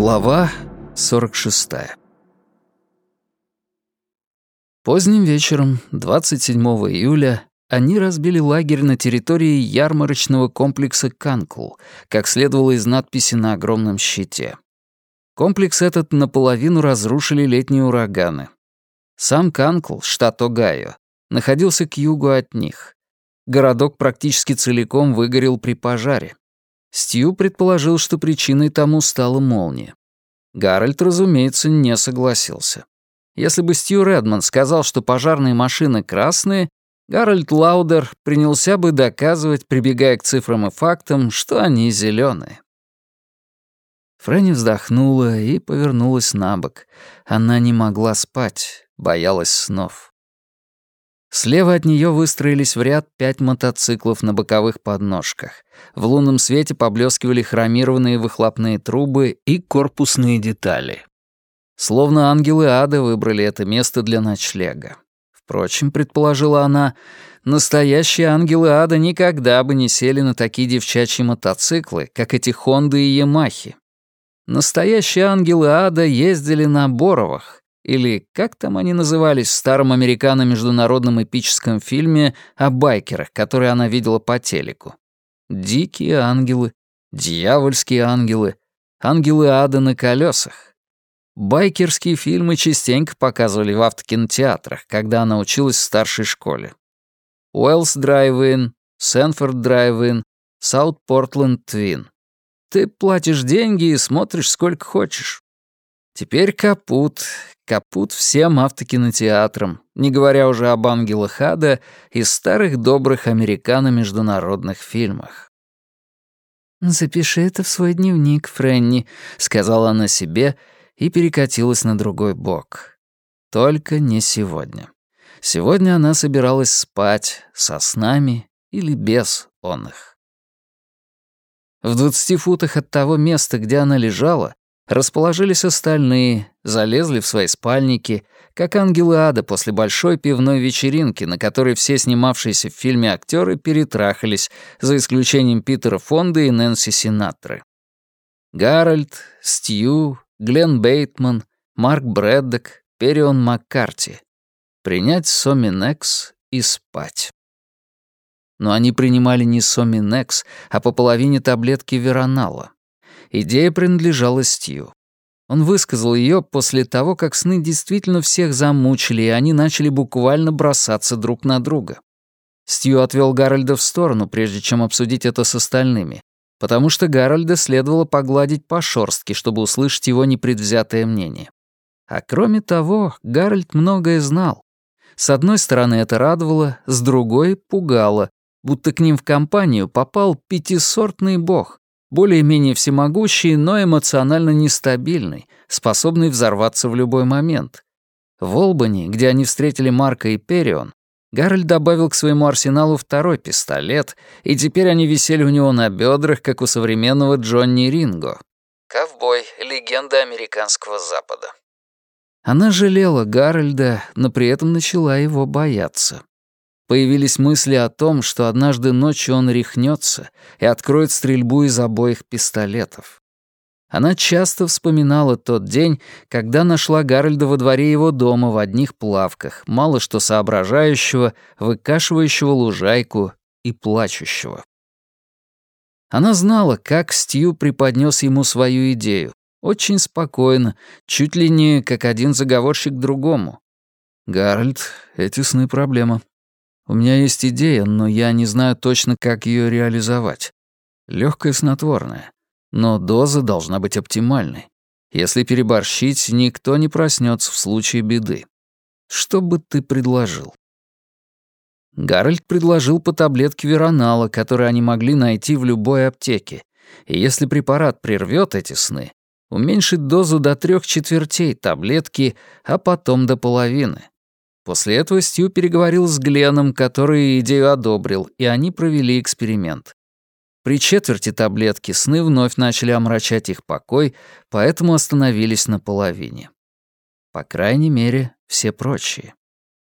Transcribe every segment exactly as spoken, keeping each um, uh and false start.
Глава сорок шестая. Поздним вечером, двадцать седьмого июля, они разбили лагерь на территории ярмарочного комплекса «Канкл», как следовало из надписи на огромном щите. Комплекс этот наполовину разрушили летние ураганы. Сам Канкл, штат Огайо, находился к югу от них. Городок практически целиком выгорел при пожаре. Стью предположил, что причиной тому стала молния. Гарольд, разумеется, не согласился. Если бы Стью Редман сказал, что пожарные машины красные, Гарольд Лаудер принялся бы доказывать, прибегая к цифрам и фактам, что они зеленые. Фрэнни вздохнула и повернулась на бок. Она не могла спать, боялась снов. Слева от нее выстроились в ряд пять мотоциклов на боковых подножках. В лунном свете поблескивали хромированные выхлопные трубы и корпусные детали. Словно ангелы ада выбрали это место для ночлега. Впрочем, предположила она, настоящие ангелы ада никогда бы не сели на такие девчачьи мотоциклы, как эти Хонды и Ямахи. Настоящие ангелы ада ездили на Боровах, или как там они назывались в старом американо-международном эпическом фильме о байкерах, который она видела по телеку. Дикие ангелы, дьявольские ангелы, ангелы ада на колесах. Байкерские фильмы частенько показывали в автокинотеатрах, когда она училась в старшей школе. Уэллс Драйв-Ин, Сэнфорд Драйв-Ин, Саут Портленд Твин. Ты платишь деньги и смотришь сколько хочешь. Теперь капут, капут всем автокинотеатрам, не говоря уже об ангелах ада и старых добрых американо-международных фильмах. «Запиши это в свой дневник, Фрэнни», — сказала она себе и перекатилась на другой бок. Только не сегодня. Сегодня она собиралась спать со снами или без оных. В двадцати футах от того места, где она лежала, расположились остальные, залезли в свои спальники, как ангелы ада после большой пивной вечеринки, на которой все снимавшиеся в фильме актеры перетрахались, за исключением Питера Фонда и Нэнси Синатры. Гарольд, Стью, Глен Бейтман, Марк Брэддок, Перрион Маккарти. Принять Соминекс и спать. Но они принимали не Соминекс, а по половине таблетки Веронала. Идея принадлежала Стью. Он высказал ее после того, как сны действительно всех замучили, и они начали буквально бросаться друг на друга. Стью отвел Гарольда в сторону, прежде чем обсудить это с остальными, потому что Гарольда следовало погладить по шорстке, чтобы услышать его непредвзятое мнение. А кроме того, Гарольд многое знал. С одной стороны, это радовало, с другой — пугало, будто к ним в компанию попал пятисортный бог, более-менее всемогущий, но эмоционально нестабильный, способный взорваться в любой момент. В Олбани, где они встретили Марка и Перрион, Гарольд добавил к своему арсеналу второй пистолет, и теперь они висели у него на бедрах, как у современного Джонни Ринго. Ковбой, легенда американского Запада. Она жалела Гарольда, но при этом начала его бояться. Появились мысли о том, что однажды ночью он рехнется и откроет стрельбу из обоих пистолетов. Она часто вспоминала тот день, когда нашла Гарольда во дворе его дома в одних плавках, мало что соображающего, выкашивающего лужайку и плачущего. Она знала, как Стью преподнес ему свою идею, очень спокойно, чуть ли не как один заговорщик другому. «Гарольд, эти сны — проблема. У меня есть идея, но я не знаю точно, как ее реализовать. Легкое снотворное, но доза должна быть оптимальной. Если переборщить, никто не проснется в случае беды. Что бы ты предложил?» Гарольд предложил по таблетке Веронала, которые они могли найти в любой аптеке, и если препарат прервет эти сны, уменьшить дозу до трех четвертей таблетки, а потом до половины. После этого Стью переговорил с Гленом, который идею одобрил, и они провели эксперимент. При четверти таблетки сны вновь начали омрачать их покой, поэтому остановились на половине. По крайней мере, все прочие.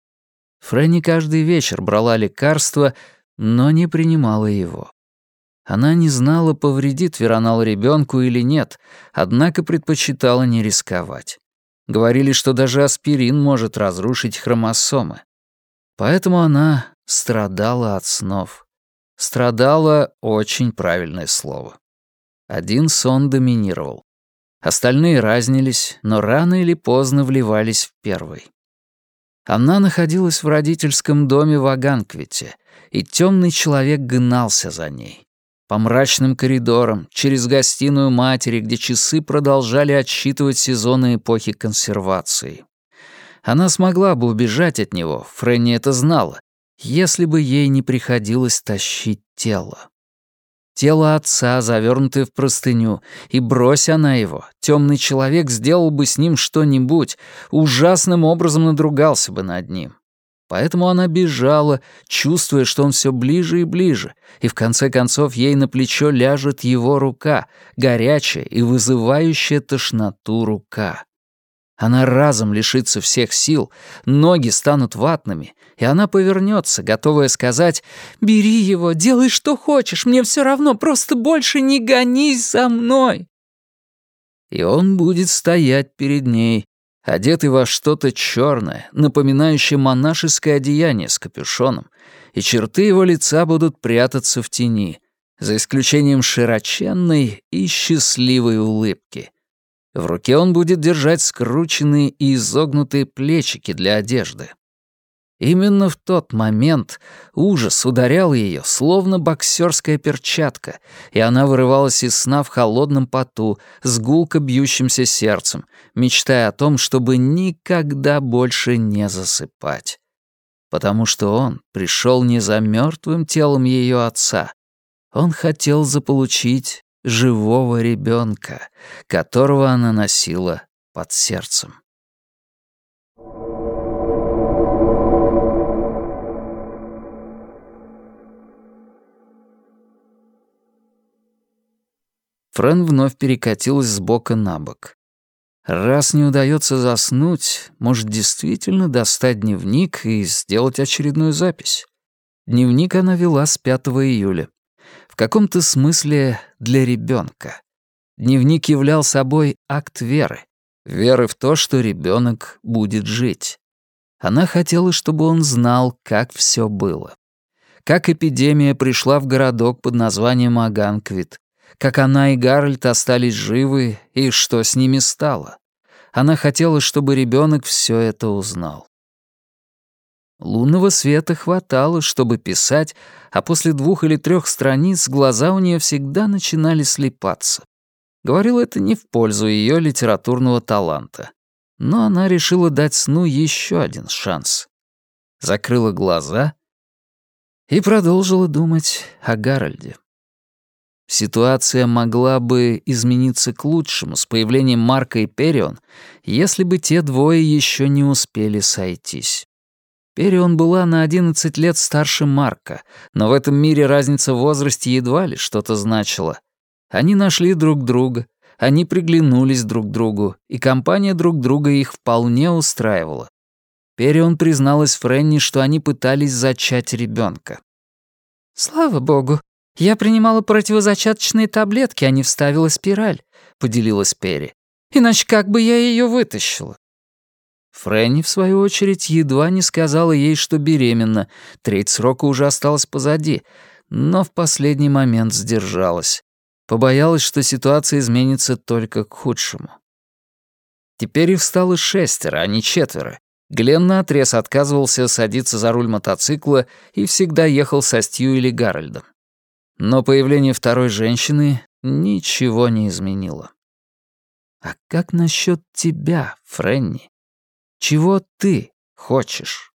Фрэнни каждый вечер брала лекарство, но не принимала его. Она не знала, повредит Веронал ребенку или нет, однако предпочитала не рисковать. Говорили, что даже аспирин может разрушить хромосомы. Поэтому она страдала от снов. Страдала — очень правильное слово. Один сон доминировал. Остальные разнились, но рано или поздно вливались в первый. Она находилась в родительском доме в Аганквите, и темный человек гнался за ней. По мрачным коридорам, через гостиную матери, где часы продолжали отсчитывать сезоны эпохи консервации. Она смогла бы убежать от него, Фрэнни это знала, если бы ей не приходилось тащить тело. Тело отца, завернутое в простыню, и брось она его, темный человек сделал бы с ним что-нибудь, ужасным образом надругался бы над ним. Поэтому она бежала, чувствуя, что он все ближе и ближе, и в конце концов ей на плечо ляжет его рука, горячая и вызывающая тошноту рука. Она разом лишится всех сил, ноги станут ватными, и она повернется, готовая сказать: «Бери его, делай что хочешь, мне все равно, просто больше не гонись за мной». И он будет стоять перед ней, одетый во что-то черное, напоминающее монашеское одеяние с капюшоном, и черты его лица будут прятаться в тени, за исключением широченной и счастливой улыбки. В руке он будет держать скрученные и изогнутые плечики для одежды. Именно в тот момент ужас ударял ее, словно боксерская перчатка, и она вырывалась из сна в холодном поту, с гулко бьющимся сердцем, мечтая о том, чтобы никогда больше не засыпать. Потому что он пришел не за мертвым телом ее отца. Он хотел заполучить живого ребенка, которого она носила под сердцем. Фрэн вновь перекатилась с бока на бок. Раз не удается заснуть, может действительно достать дневник и сделать очередную запись. Дневник она вела с пятого июля. В каком-то смысле для ребенка. Дневник являл собой акт веры. Веры в то, что ребенок будет жить. Она хотела, чтобы он знал, как все было. Как эпидемия пришла в городок под названием Аганквит. Как она и Гарольд остались живы и что с ними стало. Она хотела, чтобы ребенок все это узнал. Лунного света хватало, чтобы писать, а после двух или трех страниц глаза у нее всегда начинали слипаться. Говорил это не в пользу ее литературного таланта. Но она решила дать сну еще один шанс. Закрыла глаза и продолжила думать о Гарольде. Ситуация могла бы измениться к лучшему с появлением Марка и Перион, если бы те двое еще не успели сойтись. Перион была на одиннадцать лет старше Марка, но в этом мире разница в возрасте едва ли что-то значила. Они нашли друг друга, они приглянулись друг другу, и компания друг друга их вполне устраивала. Перион призналась Фрэнни, что они пытались зачать ребенка. «Слава богу, я принимала противозачаточные таблетки, а не вставила спираль», — поделилась Перри. «Иначе как бы я ее вытащила?» Фрэнни, в свою очередь, едва не сказала ей, что беременна, треть срока уже осталась позади, но в последний момент сдержалась. Побоялась, что ситуация изменится только к худшему. Теперь их стало шестеро, а не четверо. Гленн наотрез отказывался садиться за руль мотоцикла и всегда ехал со Стью или Гарольдом. Но появление второй женщины ничего не изменило. «А как насчет тебя, Фрэнни? Чего ты хочешь?»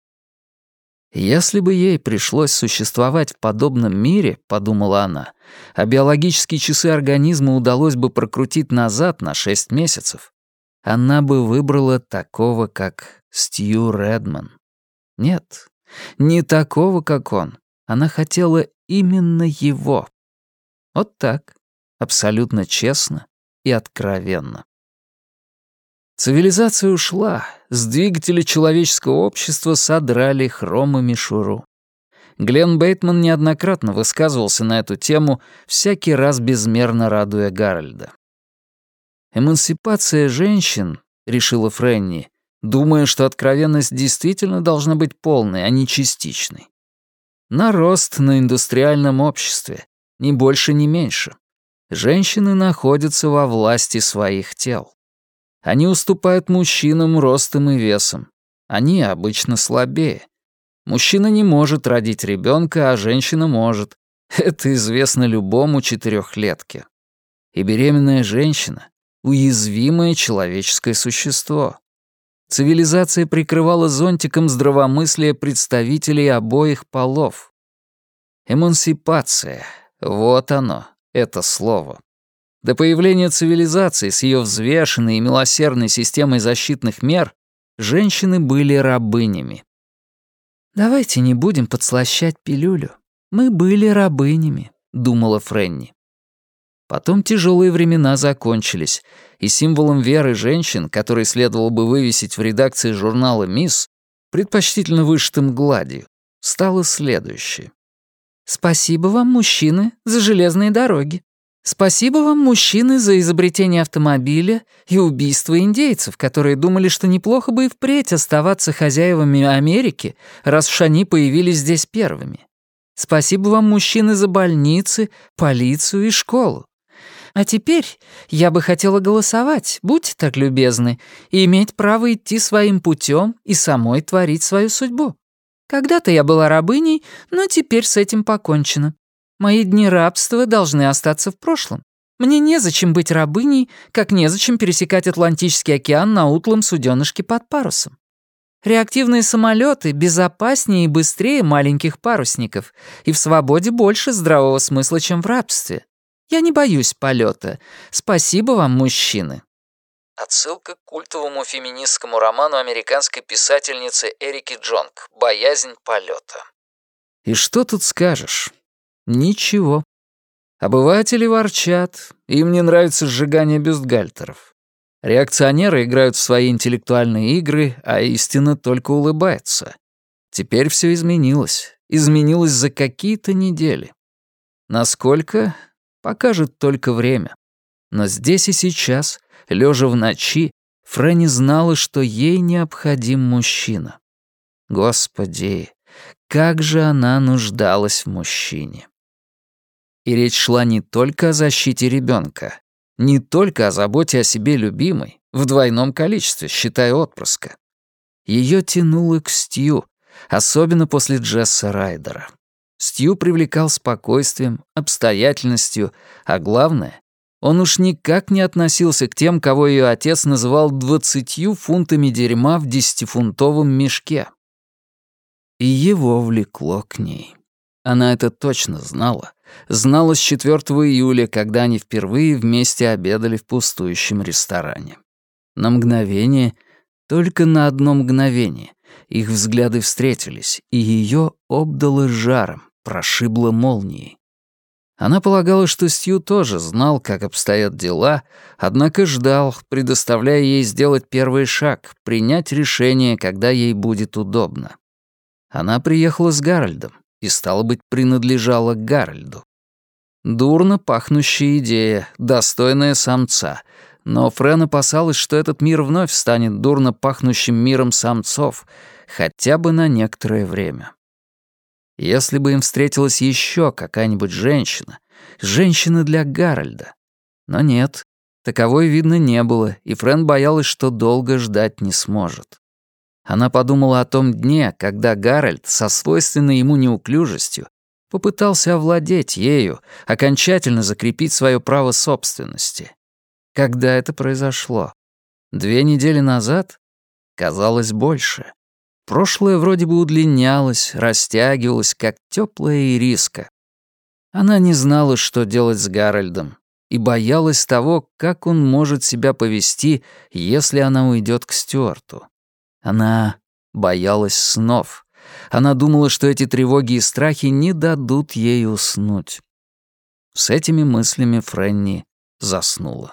«Если бы ей пришлось существовать в подобном мире, — подумала она, — а биологические часы организма удалось бы прокрутить назад на шесть месяцев, она бы выбрала такого, как Стью Редман. Нет, не такого, как он. Она хотела именно его. Вот так, абсолютно честно и откровенно. Цивилизация ушла, с двигателя человеческого общества содрали хром и мишуру. Глен Бейтман неоднократно высказывался на эту тему, всякий раз безмерно радуя Гарольда. «Эмансипация женщин», — решила Фрэнни, думая, что откровенность действительно должна быть полной, а не частичной. Нарост на индустриальном обществе, ни больше, ни меньше. Женщины находятся во власти своих тел. Они уступают мужчинам ростом и весом. Они обычно слабее. Мужчина не может родить ребенка, а женщина может. Это известно любому четырехлетке. И беременная женщина — уязвимое человеческое существо. Цивилизация прикрывала зонтиком здравомыслия представителей обоих полов. Эмансипация — вот оно, это слово. До появления цивилизации с ее взвешенной и милосердной системой защитных мер женщины были рабынями. «Давайте не будем подслащать пилюлю. Мы были рабынями», — думала Фрэнни. Потом тяжелые времена закончились, и символом веры женщин, который следовало бы вывесить в редакции журнала «Мисс», предпочтительно вышитым гладью, стало следующее. «Спасибо вам, мужчины, за железные дороги. Спасибо вам, мужчины, за изобретение автомобиля и убийство индейцев, которые думали, что неплохо бы и впредь оставаться хозяевами Америки, раз уж они появились здесь первыми. Спасибо вам, мужчины, за больницы, полицию и школу. А теперь я бы хотела голосовать, будьте так любезны, и иметь право идти своим путем и самой творить свою судьбу. Когда-то я была рабыней, но теперь с этим покончено. Мои дни рабства должны остаться в прошлом. Мне незачем быть рабыней, как незачем пересекать Атлантический океан на утлом суденышке под парусом. Реактивные самолеты безопаснее и быстрее маленьких парусников, и в свободе больше здравого смысла, чем в рабстве. Я не боюсь полета. Спасибо вам, мужчины». Отсылка к культовому феминистскому роману американской писательницы Эрики Джонг «Боязнь полета». И что тут скажешь? Ничего. Обыватели ворчат, им не нравится сжигание бюстгальтеров. Реакционеры играют в свои интеллектуальные игры, а истина только улыбается. Теперь все изменилось. Изменилось за какие-то недели. Насколько? Покажет только время. Но здесь и сейчас, лежа в ночи, Фрэнни знала, что ей необходим мужчина. Господи, как же она нуждалась в мужчине. И речь шла не только о защите ребенка, не только о заботе о себе любимой, в двойном количестве, считая отпрыска. Ее тянуло к Стью, особенно после Джесса Райдера. Стью привлекал спокойствием, обстоятельностью, а главное, он уж никак не относился к тем, кого ее отец называл двадцатью фунтами дерьма в десятифунтовом мешке. И его влекло к ней. Она это точно знала. Знала с четвёртого июля, когда они впервые вместе обедали в пустующем ресторане. На мгновение, только на одно мгновение, их взгляды встретились, и ее обдало жаром, прошибло молнией. Она полагала, что Стью тоже знал, как обстоят дела, однако ждал, предоставляя ей сделать первый шаг, принять решение, когда ей будет удобно. Она приехала с Гарольдом и, стало быть, принадлежала Гарольду. Дурно пахнущая идея, достойная самца, но Фрэн опасалась, что этот мир вновь станет дурно пахнущим миром самцов, хотя бы на некоторое время. Если бы им встретилась еще какая-нибудь женщина, женщина для Гарольда. Но нет, таковой, видно, не было, и Фрэн боялась, что долго ждать не сможет. Она подумала о том дне, когда Гарольд со свойственной ему неуклюжестью попытался овладеть ею, окончательно закрепить свое право собственности. Когда это произошло? Две недели назад? Казалось, больше. Прошлое вроде бы удлинялось, растягивалось, как теплая ириска. Она не знала, что делать с Гарольдом, и боялась того, как он может себя повести, если она уйдет к Стюарту. Она боялась снов. Она думала, что эти тревоги и страхи не дадут ей уснуть. С этими мыслями Фрэнни заснула.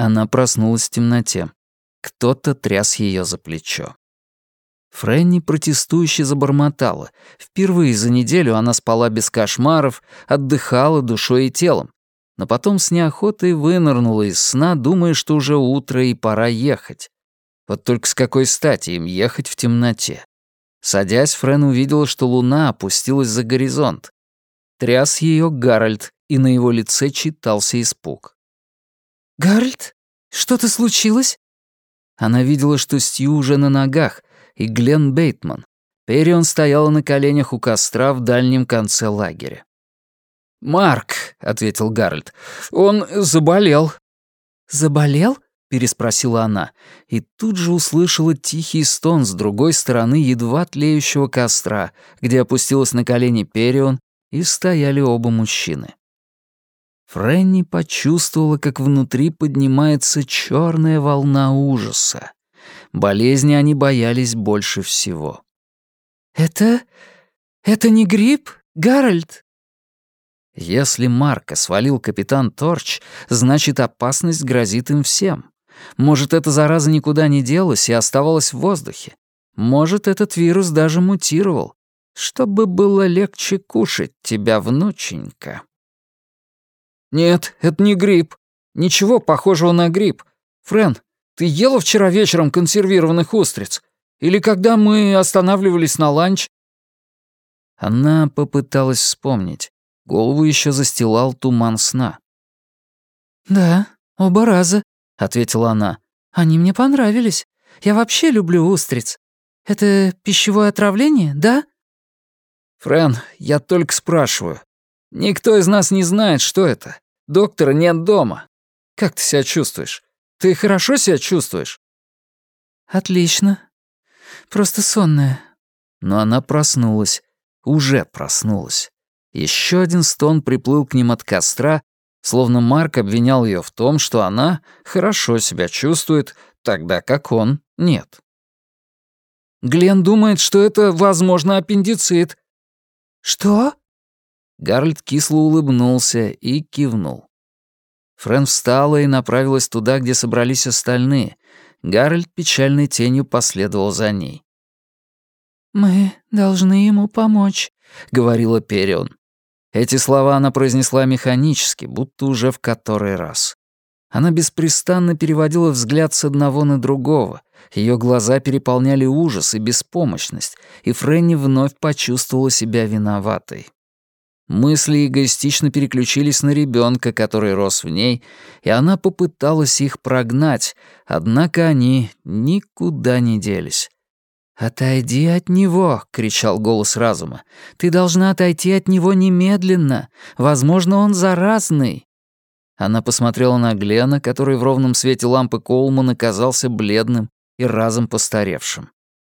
Она проснулась в темноте. Кто-то тряс ее за плечо. Фрэнни протестующе забормотала. Впервые за неделю она спала без кошмаров, отдыхала душой и телом. Но потом с неохотой вынырнула из сна, думая, что уже утро и пора ехать. Вот только с какой стати им ехать в темноте? Садясь, Фрэн увидела, что луна опустилась за горизонт. Тряс ее Гарольд, и на его лице читался испуг. «Гарольд, что-то случилось?» Она видела, что Стью уже на ногах, и Глен Бейтман. Перион стояла на коленях у костра в дальнем конце лагеря. «Марк», — ответил Гарольд, — «он заболел». «Заболел?» — переспросила она, и тут же услышала тихий стон с другой стороны едва тлеющего костра, где опустилась на колени Перион, и стояли оба мужчины. Фрэнни почувствовала, как внутри поднимается черная волна ужаса. Болезни они боялись больше всего. «Это... это не грипп, Гарольд?» Если Марка свалил капитан Торч, значит, опасность грозит им всем. Может, эта зараза никуда не делась и оставалась в воздухе. Может, этот вирус даже мутировал. Чтобы было легче кушать тебя, внученька. «Нет, это не грипп. Ничего похожего на грипп. Фрэн, ты ела вчера вечером консервированных устриц? Или когда мы останавливались на ланч?» Она попыталась вспомнить. Голову еще застилал туман сна. «Да, оба раза», — ответила она. «Они мне понравились. Я вообще люблю устриц. Это пищевое отравление, да?» «Фрэн, я только спрашиваю. Никто из нас не знает, что это. Доктора нет дома. Как ты себя чувствуешь? Ты хорошо себя чувствуешь?» «Отлично. Просто сонная». Но она проснулась. Уже проснулась. Еще один стон приплыл к ним от костра, словно Марк обвинял ее в том, что она хорошо себя чувствует, тогда как он нет. «Глен думает, что это, возможно, аппендицит». «Что?» Гарольд кисло улыбнулся и кивнул. Фрэн встала и направилась туда, где собрались остальные. Гарольд печальной тенью последовал за ней. «Мы должны ему помочь», — говорила Перион. Эти слова она произнесла механически, будто уже в который раз. Она беспрестанно переводила взгляд с одного на другого. Ее глаза переполняли ужас и беспомощность, и Фрэнни вновь почувствовала себя виноватой. Мысли эгоистично переключились на ребенка, который рос в ней, и она попыталась их прогнать, однако они никуда не делись. «Отойди от него!» — кричал голос разума. «Ты должна отойти от него немедленно! Возможно, он заразный!» Она посмотрела на Глена, который в ровном свете лампы Коулмана казался бледным и разом постаревшим.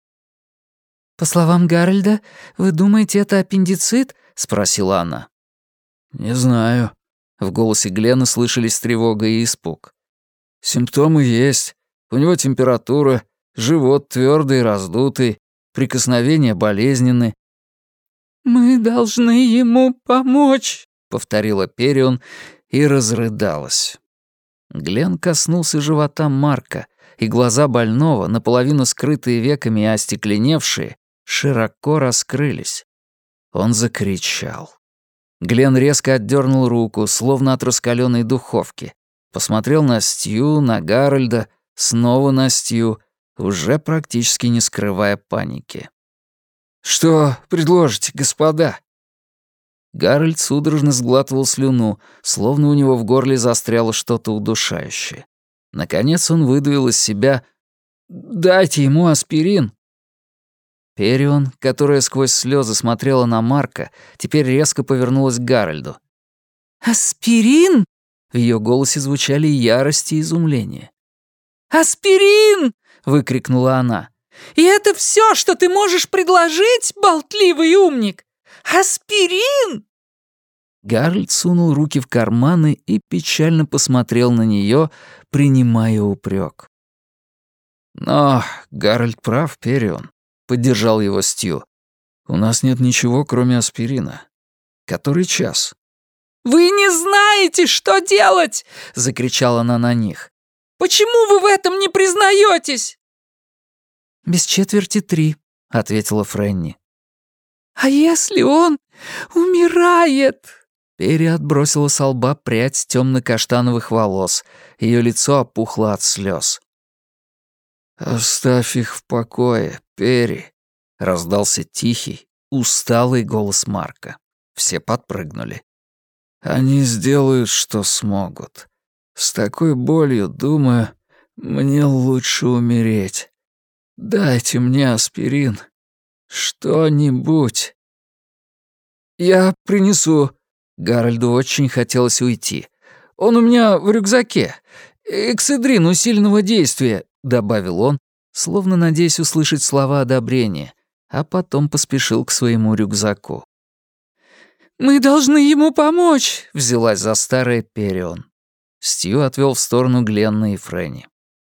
«По словам Гарольда, вы думаете, это аппендицит?» — спросила она. «Не знаю». В голосе Глена слышались тревога и испуг. «Симптомы есть. У него температура, живот твердый и раздутый, прикосновения болезненны». «Мы должны ему помочь», — повторила Перион и разрыдалась. Глен коснулся живота Марка, и глаза больного, наполовину скрытые веками и остекленевшие, широко раскрылись. Он закричал. Глен резко отдернул руку, словно от раскаленной духовки. Посмотрел на Стью, на Гарольда, снова на Стью, уже практически не скрывая паники. «Что предложите, господа?» Гарольд судорожно сглатывал слюну, словно у него в горле застряло что-то удушающее. Наконец он выдавил из себя: «Дайте ему аспирин». Перион, которая сквозь слезы смотрела на Марка, теперь резко повернулась к Гарольду. «Аспирин?» В ее голосе звучали ярость и изумление. «Аспирин!» — выкрикнула она. «И это все, что ты можешь предложить, болтливый умник? Аспирин!» Гарольд сунул руки в карманы и печально посмотрел на нее, принимая упрек. «Но Гарольд прав, Перион», — поддержал его Стью. «У нас нет ничего, кроме аспирина. Который час?» «Вы не знаете, что делать!» — закричала она на них. Почему вы в этом не признаетесь?» «Без четверти три», — ответила Фрэнни. «А если он умирает?» Перри отбросила со лба прядь темно-каштановых волос. Ее лицо опухло от слез. «Оставь их в покое, Перри», — раздался тихий, усталый голос Марка. Все подпрыгнули. «Они сделают, что смогут. С такой болью, думаю, мне лучше умереть. Дайте мне аспирин. Что-нибудь». «Я принесу». Гарольду очень хотелось уйти. «Он у меня в рюкзаке. Экседрин усиленного действия», — добавил он, словно надеясь услышать слова одобрения, а потом поспешил к своему рюкзаку. «Мы должны ему помочь», — взялась за старое Перион. Стью отвел в сторону Гленна и Фрэнни.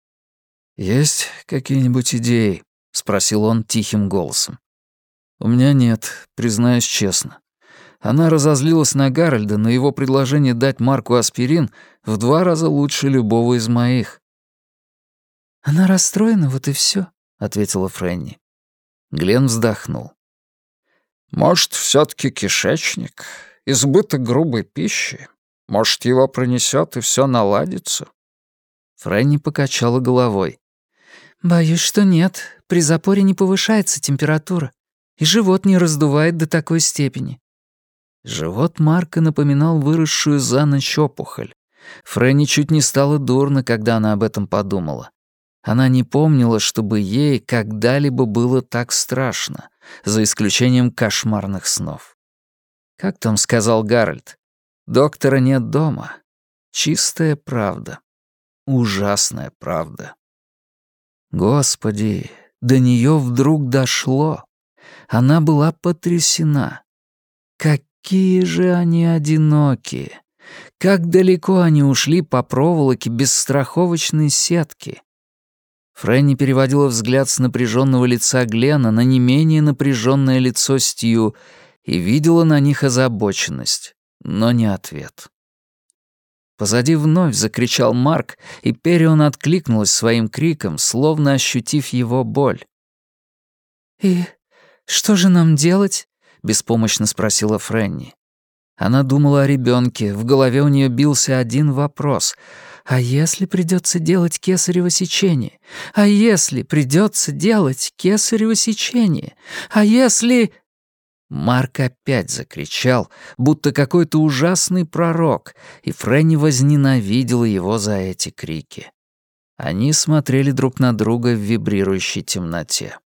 «Есть какие-нибудь идеи?» — спросил он тихим голосом. «У меня нет, признаюсь честно. Она разозлилась на Гарольда, но его предложение дать Марку аспирин в два раза лучше любого из моих». «Она расстроена, вот и всё», — ответила Фрэнни. Гленн вздохнул. «Может, всё-таки кишечник? Избыток грубой пищи? Может, его пронесёт и всё наладится?» Фрэнни покачала головой. «Боюсь, что нет. При запоре не повышается температура, и живот не раздувает до такой степени». Живот Марка напоминал выросшую за ночь опухоль. Фрэнни чуть не стало дурно, когда она об этом подумала. Она не помнила, чтобы ей когда-либо было так страшно, за исключением кошмарных снов. Как там сказал Гарольд? «Доктора нет дома». Чистая правда. Ужасная правда. Господи, до неё вдруг дошло. Она была потрясена. Какие же они одинокие! Как далеко они ушли по проволоке без страховочной сетки! Фрэнни переводила взгляд с напряженного лица Глена на не менее напряженное лицо Стью и видела на них озабоченность, но не ответ. Позади вновь закричал Марк, и Перион откликнулась своим криком, словно ощутив его боль. «И что же нам делать?» — беспомощно спросила Фрэнни. Она думала о ребенке, в голове у нее бился один вопрос. «А если придется делать кесарево сечение? А если придется делать кесарево сечение? А если...» Марк опять закричал, будто какой-то ужасный пророк, и Фрэнни возненавидела его за эти крики. Они смотрели друг на друга в вибрирующей темноте.